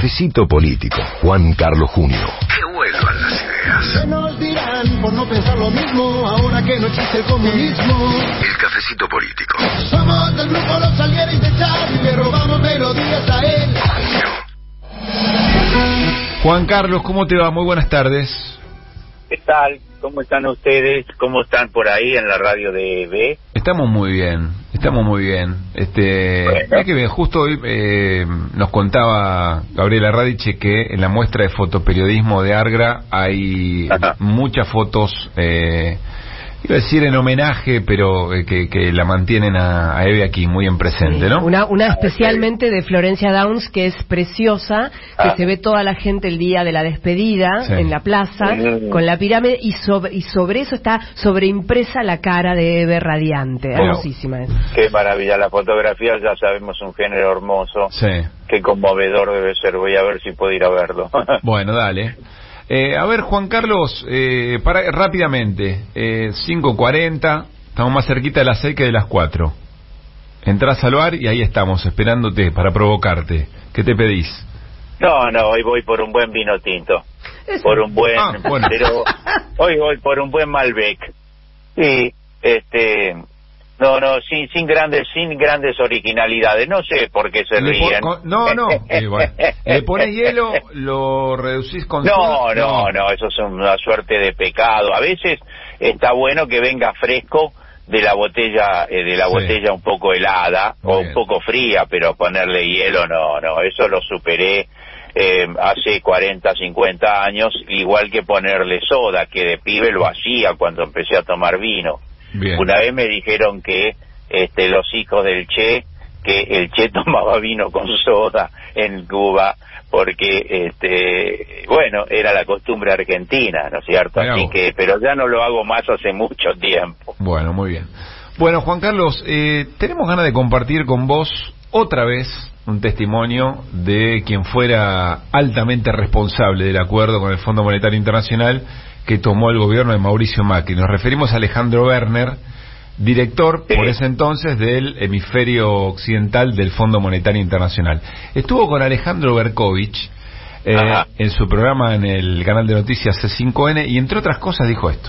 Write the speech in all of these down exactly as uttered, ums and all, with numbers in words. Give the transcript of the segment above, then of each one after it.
cafecito político. Juan Carlos Junio. Que vuelvan las ideas. ¿Qué nos dirán por no pensar lo mismo ahora que no existe el comunismo? El cafecito político. Somos del grupo Los Salgueros de Chávez y le robamos melodías a él. Juan Carlos, ¿cómo te va? Muy buenas tardes. ¿Qué tal? ¿Cómo están ustedes? ¿Cómo están por ahí en la radio de B? Estamos muy bien, estamos muy bien. Este, bueno. que bien, justo hoy eh, nos contaba Gabriela Radiche que en la muestra de fotoperiodismo de Argra hay Ajá. muchas fotos, eh, iba a decir en homenaje, pero eh, que, que la mantienen a, a Eve aquí muy en presente, ¿no? Una, una especialmente de Florencia Downs, que es preciosa, que ah. se ve toda la gente el día de la despedida sí. en la plaza, mm. con la pirámide, y sobre, y sobre eso está sobreimpresa la cara de Eve radiante. Bueno, hermosísima es. Qué maravilla, la fotografía ya sabemos un género hermoso. Sí. Qué conmovedor debe ser, voy a ver si puedo ir a verlo. Bueno, dale. Eh, a ver, Juan Carlos, eh, para, rápidamente, eh, cinco cuarenta, estamos más cerquita de las seis que de las cuatro. Entrás al bar y ahí estamos, esperándote para provocarte. ¿Qué te pedís? No, no, hoy voy por un buen vino tinto. Por un buen... Ah, bueno. Pero hoy voy por un buen Malbec. Sí, este... No, no, sin sin grandes sin grandes originalidades. No sé por qué se Le ríen. Con, no, no. Eh, bueno. ¿Le pones hielo? ¿Lo reducís con No, soda? no, no, no. Eso es una suerte de pecado. A veces está bueno que venga fresco de la botella eh, de la sí. botella un poco helada Muy o bien. un poco fría, pero ponerle hielo no, no. Eso lo superé eh, hace cuarenta, cincuenta años, igual que ponerle soda, que de pibe lo hacía cuando empecé a tomar vino. Bien. Una vez me dijeron que este, los hijos del Che, que el Che tomaba vino con soda en Cuba, porque, este, bueno, era la costumbre argentina, ¿no es cierto? Mirá Así vos. que, pero ya no lo hago más hace mucho tiempo. Bueno, muy bien. Bueno, Juan Carlos, eh, tenemos ganas de compartir con vos otra vez un testimonio de quien fuera altamente responsable del acuerdo con el Fondo Monetario Internacional que tomó el gobierno de Mauricio Macri. Nos referimos a Alejandro Werner, director sí. por ese entonces del hemisferio occidental del Fondo Monetario Internacional. Estuvo con Alejandro Berkovich eh, en su programa en el canal de noticias C cinco N y entre otras cosas dijo esto.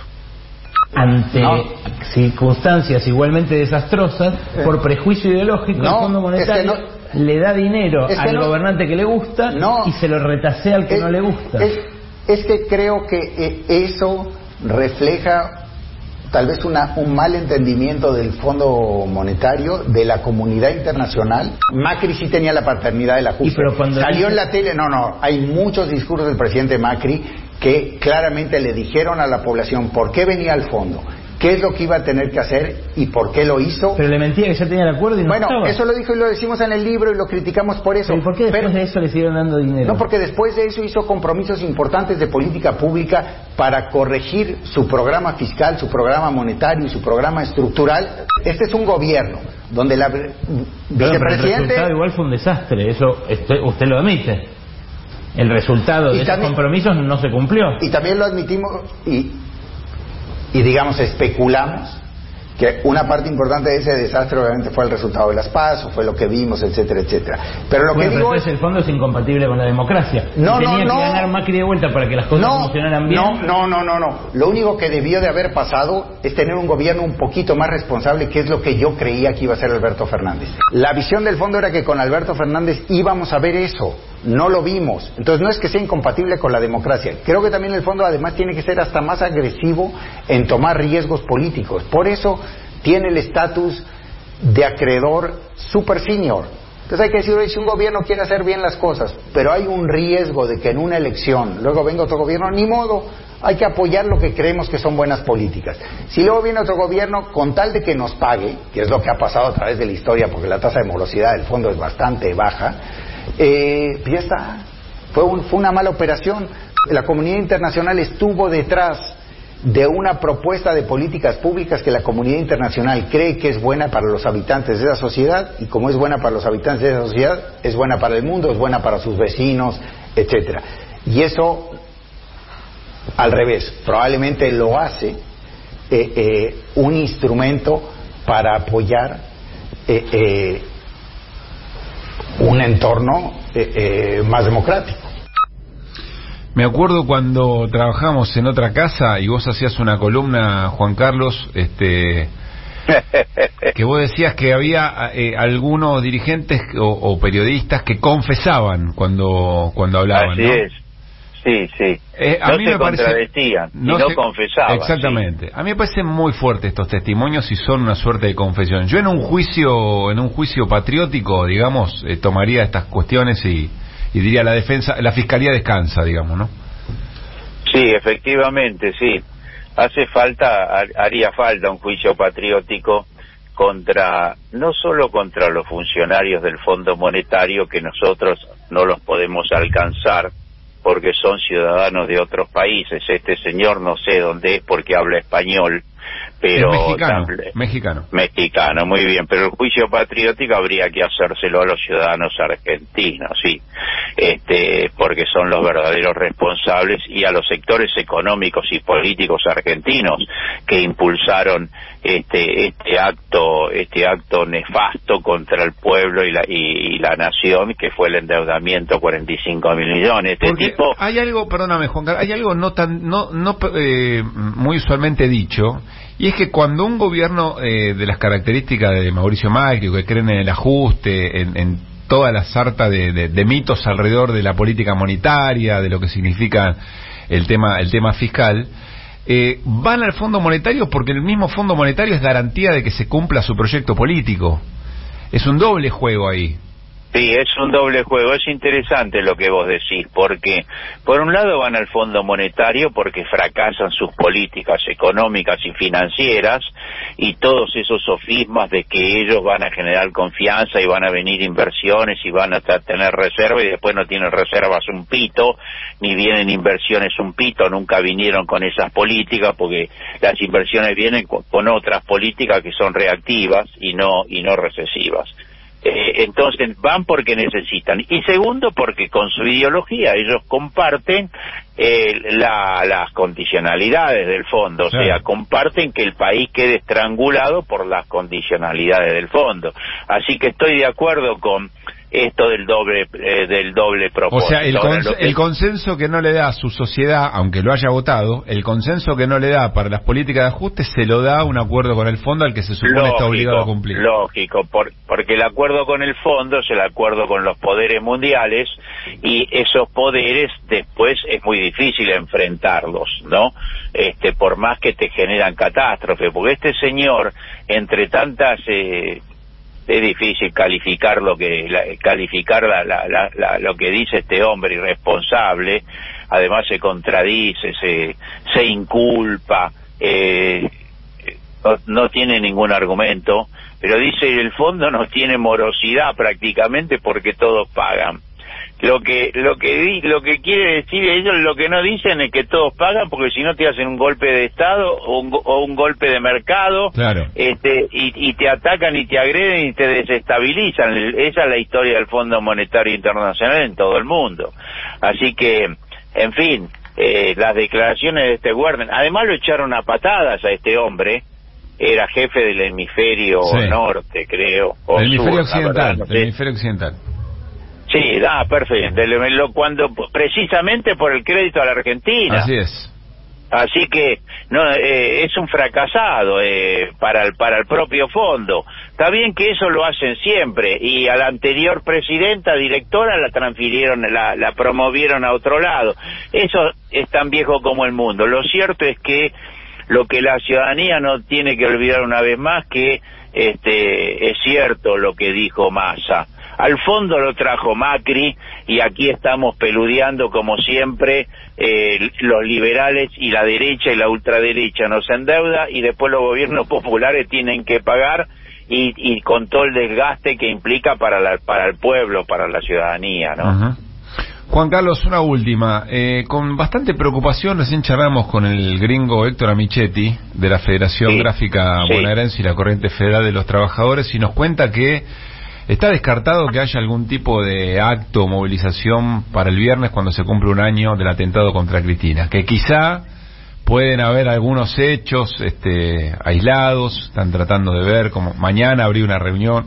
Ante no. circunstancias igualmente desastrosas, eh. por prejuicio ideológico, no, el Fondo Monetario es que no, le da dinero es que al no, gobernante que le gusta no, y se lo retasea al que es, no le gusta. Es, es que creo que eh, eso refleja tal vez una, un mal entendimiento del Fondo Monetario, de la comunidad internacional. Macri sí tenía la paternidad del ajuste. Y pero cuando Salió dice... en la tele, no, no, hay muchos discursos del presidente Macri que claramente le dijeron a la población por qué venía al fondo, qué es lo que iba a tener que hacer y por qué lo hizo. Pero le mentía que ya tenía el acuerdo y no Bueno, estaba. eso lo dijo y lo decimos en el libro y lo criticamos por eso. ¿Pero por qué después Pero, de eso le siguieron dando dinero? No, porque después de eso hizo compromisos importantes de política pública para corregir su programa fiscal, su programa monetario y su programa estructural. Este es un gobierno donde la Pero, vicepresidente... pero el resultado igual fue un desastre, eso usted, usted lo admite. El resultado de esos compromisos no se cumplió. Y también lo admitimos y, y digamos, especulamos que una parte importante de ese desastre obviamente fue el resultado de las PASO, fue lo que vimos, etcétera, etcétera. Pero lo bueno, que digo pero es... el fondo es incompatible con la democracia. No, Tenía no, no. que ganar Macri de vuelta para que las cosas no, funcionaran bien. No, no, no, no, no. Lo único que debió de haber pasado es tener un gobierno un poquito más responsable, que es lo que yo creía que iba a ser Alberto Fernández. La visión del fondo era que con Alberto Fernández íbamos a ver eso. No lo vimos. Entonces no es que sea incompatible con la democracia. Creo que también el fondo además tiene que ser hasta más agresivo en tomar riesgos políticos. Por eso tiene el estatus de acreedor super senior. Entonces hay que decir, oye, si un gobierno quiere hacer bien las cosas, pero hay un riesgo de que en una elección luego venga otro gobierno, ni modo, hay que apoyar lo que creemos que son buenas políticas. Si luego viene otro gobierno, con tal de que nos pague, que es lo que ha pasado a través de la historia, porque la tasa de morosidad del fondo es bastante baja, eh, ya está. Fue, un, fue una mala operación. La comunidad internacional estuvo detrás de una propuesta de políticas públicas que la comunidad internacional cree que es buena para los habitantes de esa sociedad, y como es buena para los habitantes de esa sociedad, es buena para el mundo, es buena para sus vecinos, etcétera. Y eso, al revés, probablemente lo hace eh, eh, un instrumento para apoyar eh, eh, un entorno eh, eh, más democrático. Me acuerdo cuando trabajamos en otra casa y vos hacías una columna, Juan Carlos, este, que vos decías que había eh, algunos dirigentes o, o periodistas que confesaban cuando cuando hablaban, Así ¿no? es. Sí, sí. Eh, a no mí se me parece, contradecían, no, no se, confesaban. Exactamente. Sí. A mí me parecen muy fuertes estos testimonios y son una suerte de confesión. Yo en un juicio, en un juicio patriótico, digamos, eh, tomaría estas cuestiones y, y diría la defensa, la fiscalía descansa, digamos, ¿no? Sí, efectivamente, sí. Hace falta, haría falta un juicio patriótico contra, no solo contra los funcionarios del Fondo Monetario, que nosotros no los podemos alcanzar porque son ciudadanos de otros países. Este señor no sé dónde es porque habla español, pero es mexicano, también, mexicano. Mexicano, muy bien, pero el juicio patriótico habría que hacérselo a los ciudadanos argentinos, sí, este, porque son los verdaderos responsables, y a los sectores económicos y políticos argentinos que impulsaron este este acto este acto nefasto contra el pueblo y la y, y la nación, que fue el endeudamiento cuarenta y cinco mil millones. Este porque tipo hay algo, perdóname Juan Carlos, hay algo no tan no no eh, muy usualmente dicho. Y es que cuando un gobierno eh, de las características de Mauricio Macri, que creen en el ajuste, en, en toda la sarta de, de, de mitos alrededor de la política monetaria, de lo que significa el tema el tema fiscal, eh, van al Fondo Monetario porque el mismo Fondo Monetario es garantía de que se cumpla su proyecto político. Es un doble juego ahí. Sí, es un doble juego. Es interesante lo que vos decís, porque por un lado van al Fondo Monetario porque fracasan sus políticas económicas y financieras, y todos esos sofismas de que ellos van a generar confianza y van a venir inversiones y van a tener reservas, y después no tienen reservas un pito, ni vienen inversiones un pito, nunca vinieron con esas políticas, porque las inversiones vienen con, con otras políticas que son reactivas y no y no recesivas. Eh, entonces van porque necesitan, y segundo porque con su ideología ellos comparten eh, la, las condicionalidades del fondo, o sea, claro, comparten que el país quede estrangulado por las condicionalidades del fondo. Así que estoy de acuerdo con esto del doble eh, del doble propósito. O sea, el, cons que... el consenso que no le da a su sociedad, aunque lo haya votado, el consenso que no le da para las políticas de ajuste se lo da un acuerdo con el fondo al que se supone lógico, está obligado a cumplir. Lógico, por, porque el acuerdo con el fondo es el acuerdo con los poderes mundiales, y esos poderes después es muy difícil enfrentarlos, ¿no? Este, por más que te generan catástrofe, porque este señor, entre tantas... Eh, es difícil calificar lo que la, calificar la, la, la, la, lo que dice este hombre irresponsable. Además se contradice, se se inculpa, eh, no, no tiene ningún argumento, pero dice el fondo no tiene morosidad prácticamente porque todos pagan. Lo que lo que di, lo que quiere decir ellos, lo que no dicen es que todos pagan, porque si no te hacen un golpe de Estado o un, o un golpe de mercado, claro, este y, y te atacan y te agreden y te desestabilizan. Esa es la historia del Fondo Monetario Internacional en todo el mundo. Así que, en fin, eh, las declaraciones de este Werner, además lo echaron a patadas a este hombre. Era jefe del hemisferio sí. norte, creo, o el hemisferio sur, occidental, verdad, no sé. El hemisferio occidental. Sí, ah, perfecto. Cuando precisamente por el crédito a la Argentina. Así es. Así que no eh, es un fracasado eh, para el para el propio fondo. Está bien que eso lo hacen siempre, y a la anterior presidenta directora la transfirieron, la, la promovieron a otro lado. Eso es tan viejo como el mundo. Lo cierto es que lo que la ciudadanía no tiene que olvidar una vez más, que este es cierto lo que dijo Massa. Al fondo lo trajo Macri, y aquí estamos peludeando como siempre. Eh, los liberales y la derecha y la ultraderecha nos endeuda, y después los gobiernos populares tienen que pagar, y, y con todo el desgaste que implica para la, para el pueblo, para la ciudadanía, ¿no? Uh-huh. Juan Carlos, una última. Eh, con bastante preocupación recién charlamos con el gringo Héctor Amichetti de la Federación sí, Gráfica sí. Bonaerense y la Corriente Federal de los Trabajadores, y nos cuenta que está descartado que haya algún tipo de acto o movilización para el viernes cuando se cumple un año del atentado contra Cristina, que quizá pueden haber algunos hechos este, aislados, están tratando de ver, como mañana habría una reunión,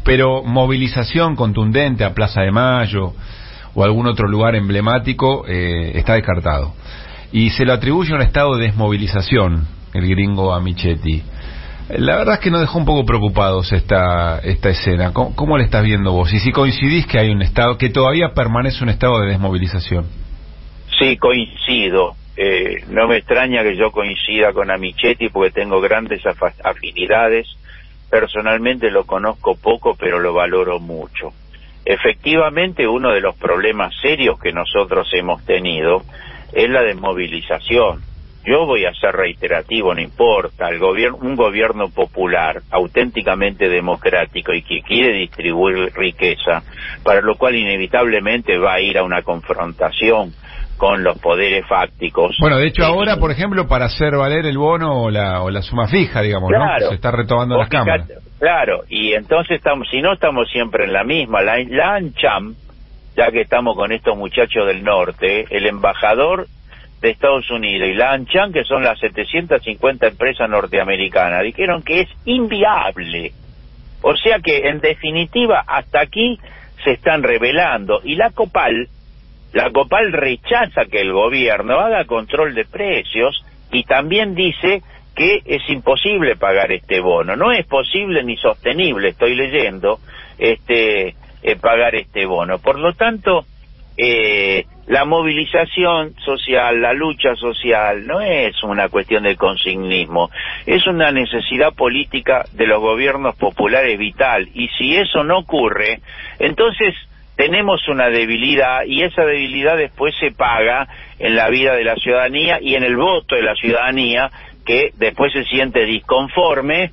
pero movilización contundente a Plaza de Mayo o algún otro lugar emblemático eh, está descartado. Y se lo atribuye a un estado de desmovilización, el gringo a Michetti. La verdad es que nos dejó un poco preocupados esta esta escena. ¿Cómo, cómo le estás viendo vos? Y si coincidís que hay un estado, que todavía permanece un estado de desmovilización. Sí, coincido. Eh, no me extraña que yo coincida con Amichetti porque tengo grandes afinidades. Personalmente lo conozco poco, pero lo valoro mucho. Efectivamente, uno de los problemas serios que nosotros hemos tenido es la desmovilización. Yo voy a ser reiterativo, no importa, el gobierno, un gobierno popular, auténticamente democrático y que quiere distribuir riqueza, para lo cual inevitablemente va a ir a una confrontación con los poderes fácticos. Bueno, de hecho ahora, por ejemplo, para hacer valer el bono o la, o la suma fija, digamos, claro, ¿no? Se está retomando las cámaras. Claro, y entonces estamos, si no estamos siempre en la misma, la, la ANCHAM, ya que estamos con estos muchachos del norte, el embajador de Estados Unidos y la ANCHAM, que son las setecientas cincuenta empresas norteamericanas, dijeron que es inviable. O sea que, en definitiva, hasta aquí se están rebelando. Y la COPAL, la COPAL rechaza que el gobierno haga control de precios y también dice que es imposible pagar este bono. No es posible ni sostenible, estoy leyendo, este eh, pagar este bono. Por lo tanto, eh, la movilización social, la lucha social, no es una cuestión de consignismo, es una necesidad política de los gobiernos populares vital. Y si eso no ocurre, entonces tenemos una debilidad, y esa debilidad después se paga en la vida de la ciudadanía y en el voto de la ciudadanía, que después se siente disconforme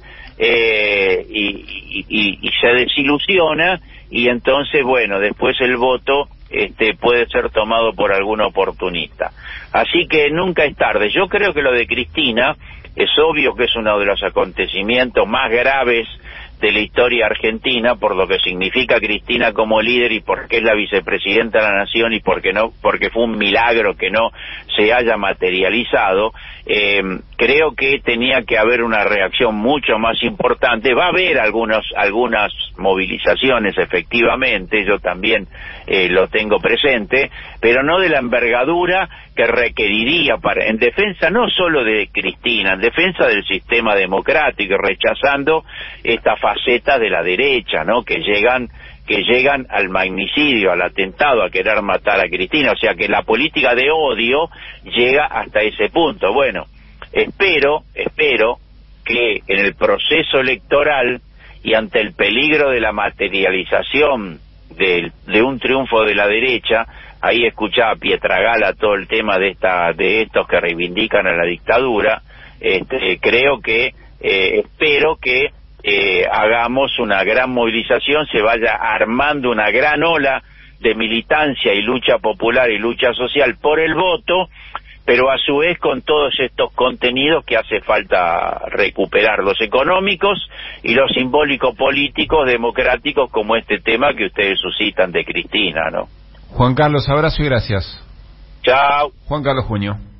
eh, y, y, y, y se desilusiona, y entonces, bueno, después el voto este, puede ser tomado por algún oportunista. Así que nunca es tarde. Yo creo que lo de Cristina es obvio que es uno de los acontecimientos más graves de la historia argentina, por lo que significa Cristina como líder y porque es la vicepresidenta de la nación y porque no, porque fue un milagro que no se haya materializado. Eh, creo que tenía que haber una reacción mucho más importante. Va a haber algunos, algunas movilizaciones, efectivamente, yo también eh, lo tengo presente, pero no de la envergadura que requeriría para, en defensa no solo de Cristina, en defensa del sistema democrático, rechazando esta faceta de la derecha, ¿no? Que llegan que llegan al magnicidio, al atentado, a querer matar a Cristina. O sea que la política de odio llega hasta ese punto. Bueno, espero, espero que en el proceso electoral y ante el peligro de la materialización de, de un triunfo de la derecha, ahí escuchaba a Pietragala todo el tema de esta de estos que reivindican a la dictadura, este, creo que, eh, espero que Eh, hagamos una gran movilización, se vaya armando una gran ola de militancia y lucha popular y lucha social por el voto, pero a su vez con todos estos contenidos que hace falta recuperar, los económicos y los simbólicos políticos democráticos, como este tema que ustedes suscitan de Cristina, ¿no? Juan Carlos, abrazo y gracias. Chao. Juan Carlos Junio.